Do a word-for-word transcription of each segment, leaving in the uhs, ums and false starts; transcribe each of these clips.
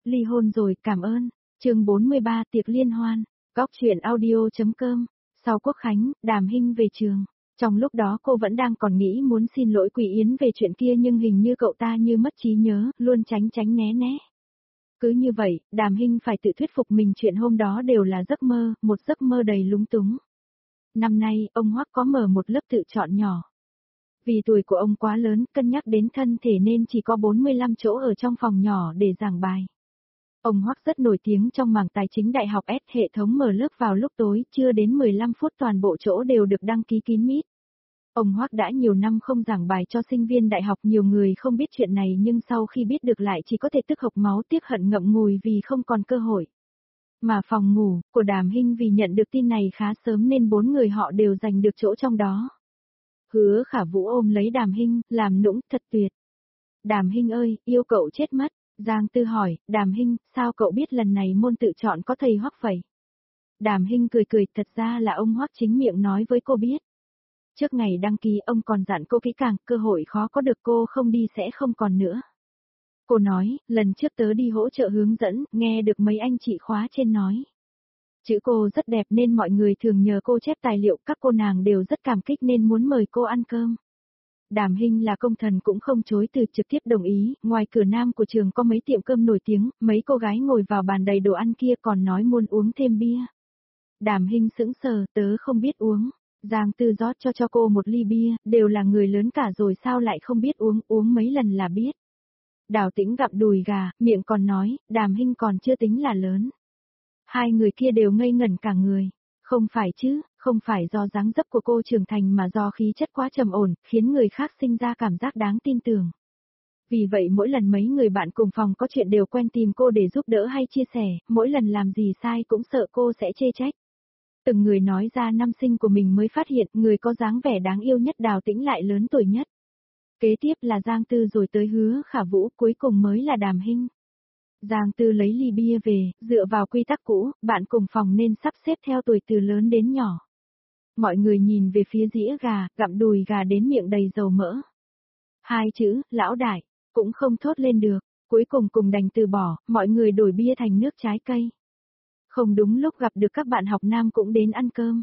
ly hôn rồi, cảm ơn. Chương bốn mươi ba tiệc liên hoan. Góc truyện audio.com. Sau Quốc khánh, Đàm Hinh về trường. Trong lúc đó cô vẫn đang còn nghĩ muốn xin lỗi Quỷ Yến về chuyện kia nhưng hình như cậu ta như mất trí nhớ, luôn tránh tránh né né. Cứ như vậy, Đàm Hinh phải tự thuyết phục mình chuyện hôm đó đều là giấc mơ, một giấc mơ đầy lúng túng. Năm nay, ông Hoắc có mở một lớp tự chọn nhỏ. Vì tuổi của ông quá lớn, cân nhắc đến thân thể nên chỉ có bốn mươi lăm chỗ ở trong phòng nhỏ để giảng bài. Ông Hoắc rất nổi tiếng trong mảng tài chính đại học S, hệ thống mở lớp vào lúc tối, chưa đến mười lăm phút toàn bộ chỗ đều được đăng ký kín mít. Ông Hoắc đã nhiều năm không giảng bài cho sinh viên đại học, nhiều người không biết chuyện này nhưng sau khi biết được lại chỉ có thể tức hộc máu tiếc hận ngậm ngùi vì không còn cơ hội. Mà phòng ngủ của Đàm Hinh vì nhận được tin này khá sớm nên bốn người họ đều giành được chỗ trong đó. Hứa Khả Vũ ôm lấy Đàm Hinh, làm nũng thật tuyệt. Đàm Hinh ơi, yêu cậu chết mất. Giang Tư hỏi, Đàm Hinh, sao cậu biết lần này môn tự chọn có thầy Hoắc vậy? Đàm Hinh cười cười, thật ra là ông Hoắc chính miệng nói với cô biết. Trước ngày đăng ký ông còn dặn cô kỹ càng, cơ hội khó có được cô không đi sẽ không còn nữa. Cô nói, lần trước tớ đi hỗ trợ hướng dẫn, nghe được mấy anh chị khóa trên nói. Chữ cô rất đẹp nên mọi người thường nhờ cô chép tài liệu, các cô nàng đều rất cảm kích nên muốn mời cô ăn cơm. Đàm Hinh là công thần cũng không chối từ, trực tiếp đồng ý, ngoài cửa nam của trường có mấy tiệm cơm nổi tiếng, mấy cô gái ngồi vào bàn đầy đồ ăn kia còn nói muốn uống thêm bia. Đàm Hinh sững sờ, tớ không biết uống. Giang Tư rót cho cho cô một ly bia, đều là người lớn cả rồi sao lại không biết uống, uống mấy lần là biết. Đào Tĩnh gặm đùi gà, miệng còn nói, Đàm Hinh còn chưa tính là lớn. Hai người kia đều ngây ngẩn cả người. Không phải chứ, không phải do dáng dấp của cô trưởng thành mà do khí chất quá trầm ổn, khiến người khác sinh ra cảm giác đáng tin tưởng. Vì vậy mỗi lần mấy người bạn cùng phòng có chuyện đều quen tìm cô để giúp đỡ hay chia sẻ, mỗi lần làm gì sai cũng sợ cô sẽ chê trách. Từng người nói ra năm sinh của mình mới phát hiện người có dáng vẻ đáng yêu nhất Đào Tĩnh lại lớn tuổi nhất. Kế tiếp là Giang Tư rồi tới Hứa Khả Vũ, cuối cùng mới là Đàm Hinh. Giang Tư lấy ly bia về, dựa vào quy tắc cũ, bạn cùng phòng nên sắp xếp theo tuổi từ lớn đến nhỏ. Mọi người nhìn về phía dĩa gà, gặm đùi gà đến miệng đầy dầu mỡ. Hai chữ, lão đại, cũng không thốt lên được, cuối cùng cùng đành từ bỏ, mọi người đổi bia thành nước trái cây. Không đúng lúc gặp được các bạn học nam cũng đến ăn cơm.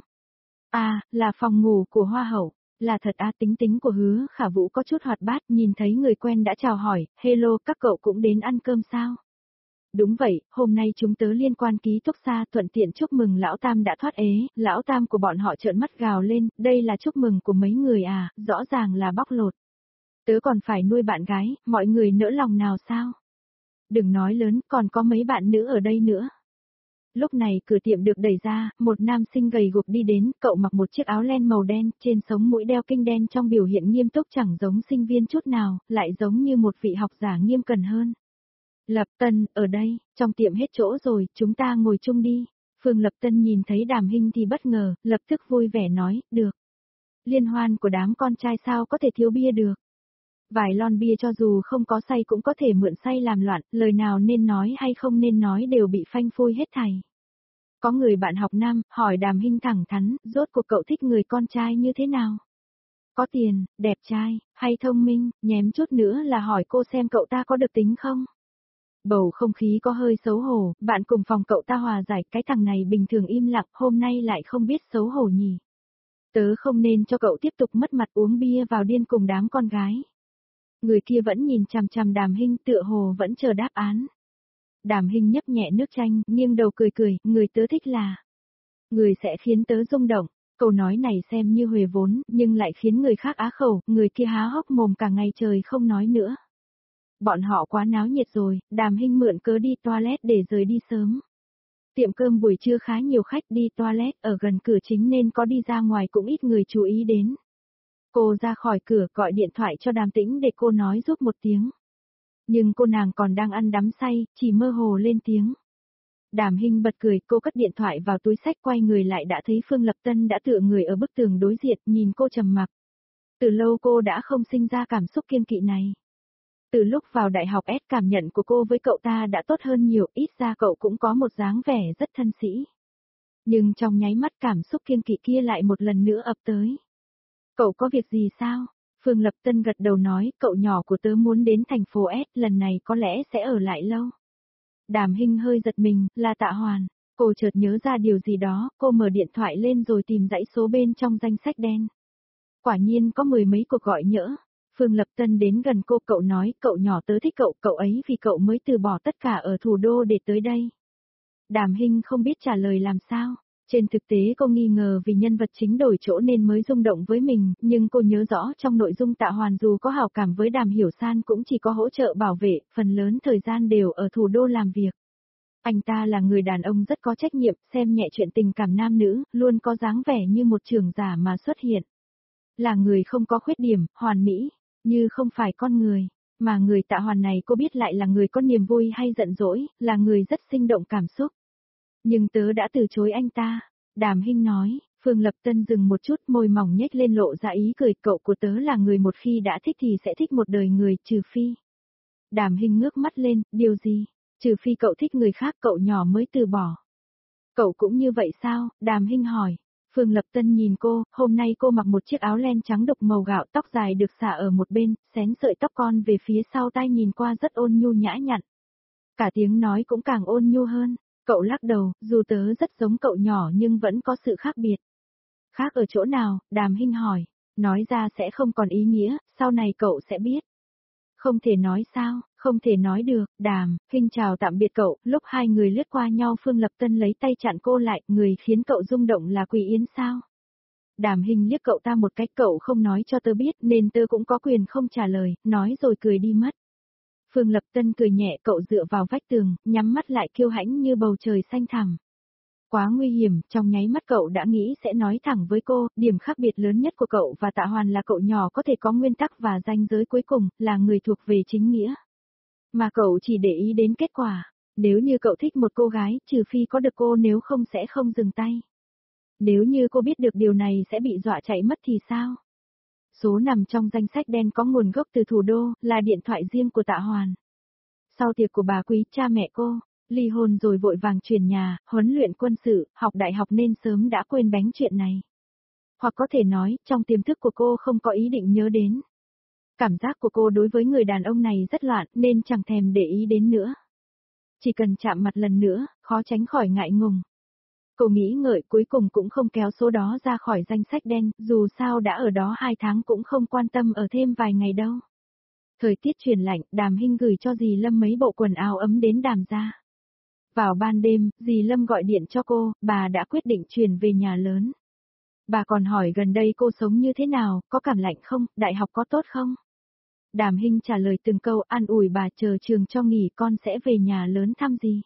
À, là phòng ngủ của Hoa hậu, là thật à. Tính tính của Hứa Khả Vũ có chút hoạt bát, nhìn thấy người quen đã chào hỏi, hello các cậu cũng đến ăn cơm sao? Đúng vậy, hôm nay chúng tớ liên quan ký túc xa thuận tiện chúc mừng lão tam đã thoát ế, lão tam của bọn họ trợn mắt gào lên, đây là chúc mừng của mấy người à, rõ ràng là bóc lột. Tớ còn phải nuôi bạn gái, mọi người nỡ lòng nào sao? Đừng nói lớn, còn có mấy bạn nữ ở đây nữa. Lúc này cửa tiệm được đẩy ra, một nam sinh gầy guộc đi đến, cậu mặc một chiếc áo len màu đen, trên sống mũi đeo kinh đen trong biểu hiện nghiêm túc chẳng giống sinh viên chút nào, lại giống như một vị học giả nghiêm cẩn hơn. Lập Tân, ở đây, trong tiệm hết chỗ rồi, chúng ta ngồi chung đi. Phương Lập Tân nhìn thấy Đàm Hinh thì bất ngờ, lập tức vui vẻ nói, được. Liên hoan của đám con trai sao có thể thiếu bia được. Vài lon bia cho dù không có say cũng có thể mượn say làm loạn, lời nào nên nói hay không nên nói đều bị phanh phui hết thảy. Có người bạn học nam, hỏi Đàm Hinh thẳng thắn, rốt cuộc cậu thích người con trai như thế nào? Có tiền, đẹp trai, hay thông minh, nhém chút nữa là hỏi cô xem cậu ta có được tính không? Bầu không khí có hơi xấu hổ, bạn cùng phòng cậu ta hòa giải, cái thằng này bình thường im lặng, hôm nay lại không biết xấu hổ nhỉ. Tớ không nên cho cậu tiếp tục mất mặt uống bia vào điên cùng đám con gái. Người kia vẫn nhìn chằm chằm Đàm Hinh tựa hồ vẫn chờ đáp án. Đàm Hinh nhấp nhẹ nước chanh, nghiêng đầu cười cười, người tớ thích là. Người sẽ khiến tớ rung động, câu nói này xem như huề vốn, nhưng lại khiến người khác á khẩu, người kia há hốc mồm cả ngày trời không nói nữa. Bọn họ quá náo nhiệt rồi, Đàm Hinh mượn cớ đi toilet để rời đi sớm. Tiệm cơm buổi trưa khá nhiều khách đi toilet ở gần cửa chính nên có đi ra ngoài cũng ít người chú ý đến. Cô ra khỏi cửa gọi điện thoại cho Đàm Tĩnh để cô nói giúp một tiếng. Nhưng cô nàng còn đang ăn đắm say, chỉ mơ hồ lên tiếng. Đàm Hinh bật cười, cô cất điện thoại vào túi xách quay người lại đã thấy Phương Lập Tân đã tựa người ở bức tường đối diện, nhìn cô trầm mặc. Từ lâu cô đã không sinh ra cảm xúc kiêng kỵ này. Từ lúc vào đại học S cảm nhận của cô với cậu ta đã tốt hơn nhiều, ít ra cậu cũng có một dáng vẻ rất thân sĩ. Nhưng trong nháy mắt cảm xúc kiêng kỵ kia lại một lần nữa ập tới. Cậu có việc gì sao? Phương Lập Tân gật đầu nói, cậu nhỏ của tớ muốn đến thành phố S, lần này có lẽ sẽ ở lại lâu. Đàm Hinh hơi giật mình, là Tạ Hoàn. Cô chợt nhớ ra điều gì đó, cô mở điện thoại lên rồi tìm dãy số bên trong danh sách đen. Quả nhiên có mười mấy cuộc gọi nhỡ. Phương Lập Tân đến gần cô, cậu nói, cậu nhỏ tớ thích cậu, cậu ấy vì cậu mới từ bỏ tất cả ở thủ đô để tới đây. Đàm Hinh không biết trả lời làm sao. Trên thực tế cô nghi ngờ vì nhân vật chính đổi chỗ nên mới rung động với mình, nhưng cô nhớ rõ trong nội dung Tạ Hoàn dù có hảo cảm với Đàm Hiểu San cũng chỉ có hỗ trợ bảo vệ, phần lớn thời gian đều ở thủ đô làm việc. Anh ta là người đàn ông rất có trách nhiệm, xem nhẹ chuyện tình cảm nam nữ, luôn có dáng vẻ như một trưởng giả mà xuất hiện. Là người không có khuyết điểm, hoàn mỹ, như không phải con người, mà người Tạ Hoàn này cô biết lại là người có niềm vui hay giận dỗi, là người rất sinh động cảm xúc. Nhưng tớ đã từ chối anh ta, Đàm Hinh nói. Phương Lập Tân dừng một chút, môi mỏng nhếch lên lộ ra ý cười, cậu của tớ là người một khi đã thích thì sẽ thích một đời người, trừ phi. Đàm Hinh ngước mắt lên, điều gì? Trừ phi cậu thích người khác, cậu nhỏ mới từ bỏ. Cậu cũng như vậy sao? Đàm Hinh hỏi. Phương Lập Tân nhìn cô, hôm nay cô mặc một chiếc áo len trắng đục màu gạo, tóc dài được xả ở một bên, xén sợi tóc con về phía sau tai, nhìn qua rất ôn nhu nhã nhặn. Cả tiếng nói cũng càng ôn nhu hơn. Cậu lắc đầu, dù tớ rất giống cậu nhỏ nhưng vẫn có sự khác biệt. Khác ở chỗ nào? Đàm Hinh hỏi. Nói ra sẽ không còn ý nghĩa, sau này cậu sẽ biết. Không thể nói sao? Không thể nói được. Đàm Hinh chào tạm biệt cậu, lúc hai người lướt qua nhau Phương Lập Tân lấy tay chặn cô lại, người khiến cậu rung động là Quý Yến sao? Đàm Hinh liếc cậu ta một cách, cậu không nói cho tớ biết nên tớ cũng có quyền không trả lời, nói rồi cười đi mất. Phương Lập Tân cười nhẹ, cậu dựa vào vách tường, nhắm mắt lại kiêu hãnh như bầu trời xanh thẳm. Quá nguy hiểm, trong nháy mắt cậu đã nghĩ sẽ nói thẳng với cô, điểm khác biệt lớn nhất của cậu và Tạ Hoàn là cậu nhỏ có thể có nguyên tắc và ranh giới cuối cùng, là người thuộc về chính nghĩa. Mà cậu chỉ để ý đến kết quả, nếu như cậu thích một cô gái, trừ phi có được cô, nếu không sẽ không dừng tay. Nếu như cô biết được điều này sẽ bị dọa chạy mất thì sao? Số nằm trong danh sách đen có nguồn gốc từ thủ đô, là điện thoại riêng của Tạ Hoàn. Sau tiệc của bà Quý, cha mẹ cô ly hôn rồi vội vàng chuyển nhà, huấn luyện quân sự, học đại học nên sớm đã quên bánh chuyện này. Hoặc có thể nói, trong tiềm thức của cô không có ý định nhớ đến. Cảm giác của cô đối với người đàn ông này rất loạn nên chẳng thèm để ý đến nữa. Chỉ cần chạm mặt lần nữa, khó tránh khỏi ngại ngùng. Cô nghĩ ngợi cuối cùng cũng không kéo số đó ra khỏi danh sách đen, dù sao đã ở đó hai tháng cũng không quan tâm ở thêm vài ngày đâu. Thời tiết chuyển lạnh, Đàm Hinh gửi cho dì Lâm mấy bộ quần áo ấm đến Đàm gia. Vào ban đêm, dì Lâm gọi điện cho cô, bà đã quyết định chuyển về nhà lớn. Bà còn hỏi gần đây cô sống như thế nào, có cảm lạnh không, đại học có tốt không? Đàm Hinh trả lời từng câu, an ủi bà chờ trường cho nghỉ con sẽ về nhà lớn thăm dì.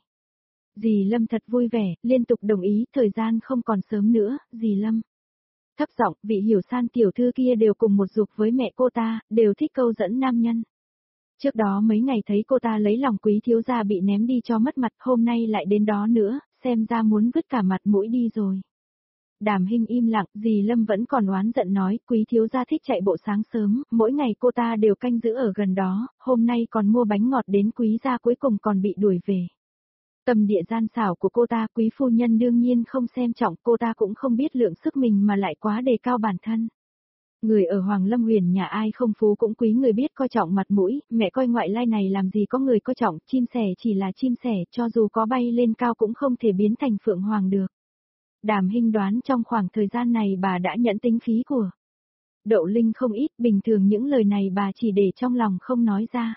Dì Lâm thật vui vẻ, liên tục đồng ý, thời gian không còn sớm nữa, dì Lâm. Thấp giọng, vị Hiểu San tiểu thư kia đều cùng một dục với mẹ cô ta, đều thích câu dẫn nam nhân. Trước đó mấy ngày thấy cô ta lấy lòng Quý thiếu gia bị ném đi cho mất mặt, hôm nay lại đến đó nữa, xem ra muốn vứt cả mặt mũi đi rồi. Đàm Hinh im lặng, dì Lâm vẫn còn oán giận nói, Quý thiếu gia thích chạy bộ sáng sớm, mỗi ngày cô ta đều canh giữ ở gần đó, hôm nay còn mua bánh ngọt đến Quý gia, cuối cùng còn bị đuổi về. Tâm địa gian xảo của cô ta, Quý phu nhân đương nhiên không xem trọng, cô ta cũng không biết lượng sức mình mà lại quá đề cao bản thân. Người ở Hoàng Lâm Huyền nhà ai không phú cũng quý, người biết coi trọng mặt mũi, mẹ coi ngoại lai này làm gì có người coi trọng, chim sẻ chỉ là chim sẻ, cho dù có bay lên cao cũng không thể biến thành phượng hoàng được. Đàm Hinh đoán trong khoảng thời gian này bà đã nhận tính khí của Đậu Linh không ít, bình thường những lời này bà chỉ để trong lòng không nói ra.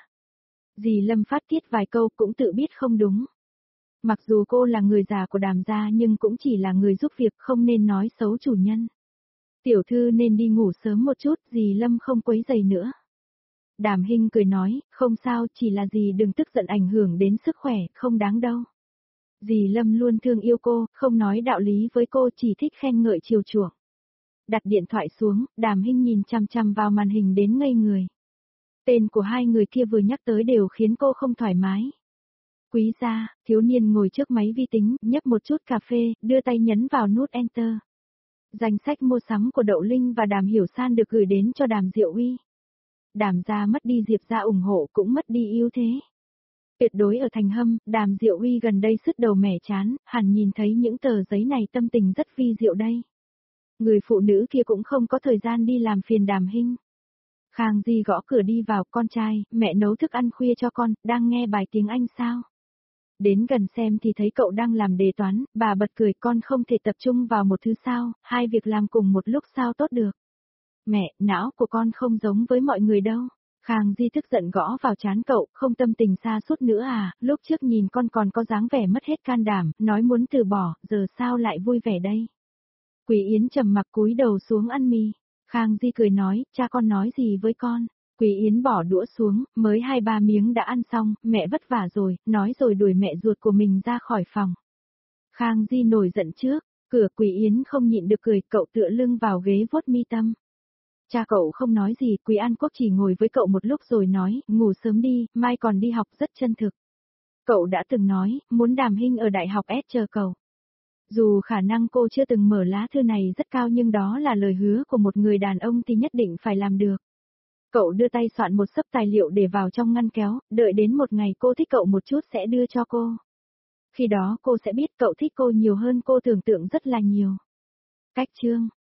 Dì Lâm phát tiết vài câu cũng tự biết không đúng. Mặc dù cô là người già của Đàm gia nhưng cũng chỉ là người giúp việc, không nên nói xấu chủ nhân. Tiểu thư nên đi ngủ sớm một chút, dì Lâm không quấy rầy nữa. Đàm Hinh cười nói, không sao, chỉ là dì đừng tức giận ảnh hưởng đến sức khỏe, không đáng đâu. Dì Lâm luôn thương yêu cô, không nói đạo lý với cô, chỉ thích khen ngợi chiều chuộng. Đặt điện thoại xuống, Đàm Hinh nhìn chằm chằm vào màn hình đến ngây người. Tên của hai người kia vừa nhắc tới đều khiến cô không thoải mái. Quý gia, thiếu niên ngồi trước máy vi tính, nhấp một chút cà phê, đưa tay nhấn vào nút Enter. Danh sách mua sắm của Đậu Linh và Đàm Hiểu San được gửi đến cho Đàm Diệu Uy. Đàm gia mất đi Diệp gia ủng hộ cũng mất đi ưu thế. Tuyệt đối ở Thành Hâm, Đàm Diệu Uy gần đây sứt đầu mẻ chán, hẳn nhìn thấy những tờ giấy này tâm tình rất vi diệu đây. Người phụ nữ kia cũng không có thời gian đi làm phiền Đàm Hinh. Khang Di gõ cửa đi vào, con trai, mẹ nấu thức ăn khuya cho con, đang nghe bài tiếng Anh sao? Đến gần xem thì thấy cậu đang làm đề toán, bà bật cười, con không thể tập trung vào một thứ sao, hai việc làm cùng một lúc sao tốt được. Mẹ, não của con không giống với mọi người đâu. Khang Di tức giận gõ vào trán cậu, không tâm tình xa suốt nữa à, lúc trước nhìn con còn có dáng vẻ mất hết can đảm, nói muốn từ bỏ, giờ sao lại vui vẻ đây. Quý Yến trầm mặc cúi đầu xuống ăn mì. Khang Di cười nói, cha con nói gì với con. Quý Yến bỏ đũa xuống, mới hai ba miếng đã ăn xong, mẹ vất vả rồi, nói rồi đuổi mẹ ruột của mình ra khỏi phòng. Khang Di nổi giận trước, cửa. Quý Yến không nhịn được cười, cậu tựa lưng vào ghế vuốt mi tâm. Cha cậu không nói gì, Quý An Quốc chỉ ngồi với cậu một lúc rồi nói, ngủ sớm đi, mai còn đi học, rất chân thực. Cậu đã từng nói, muốn Đàm Hinh ở đại học S chờ cậu. Dù khả năng cô chưa từng mở lá thư này rất cao nhưng đó là lời hứa của một người đàn ông thì nhất định phải làm được. Cậu đưa tay soạn một xấp tài liệu để vào trong ngăn kéo, đợi đến một ngày cô thích cậu một chút sẽ đưa cho cô. Khi đó cô sẽ biết cậu thích cô nhiều hơn cô tưởng tượng rất là nhiều. Cách chương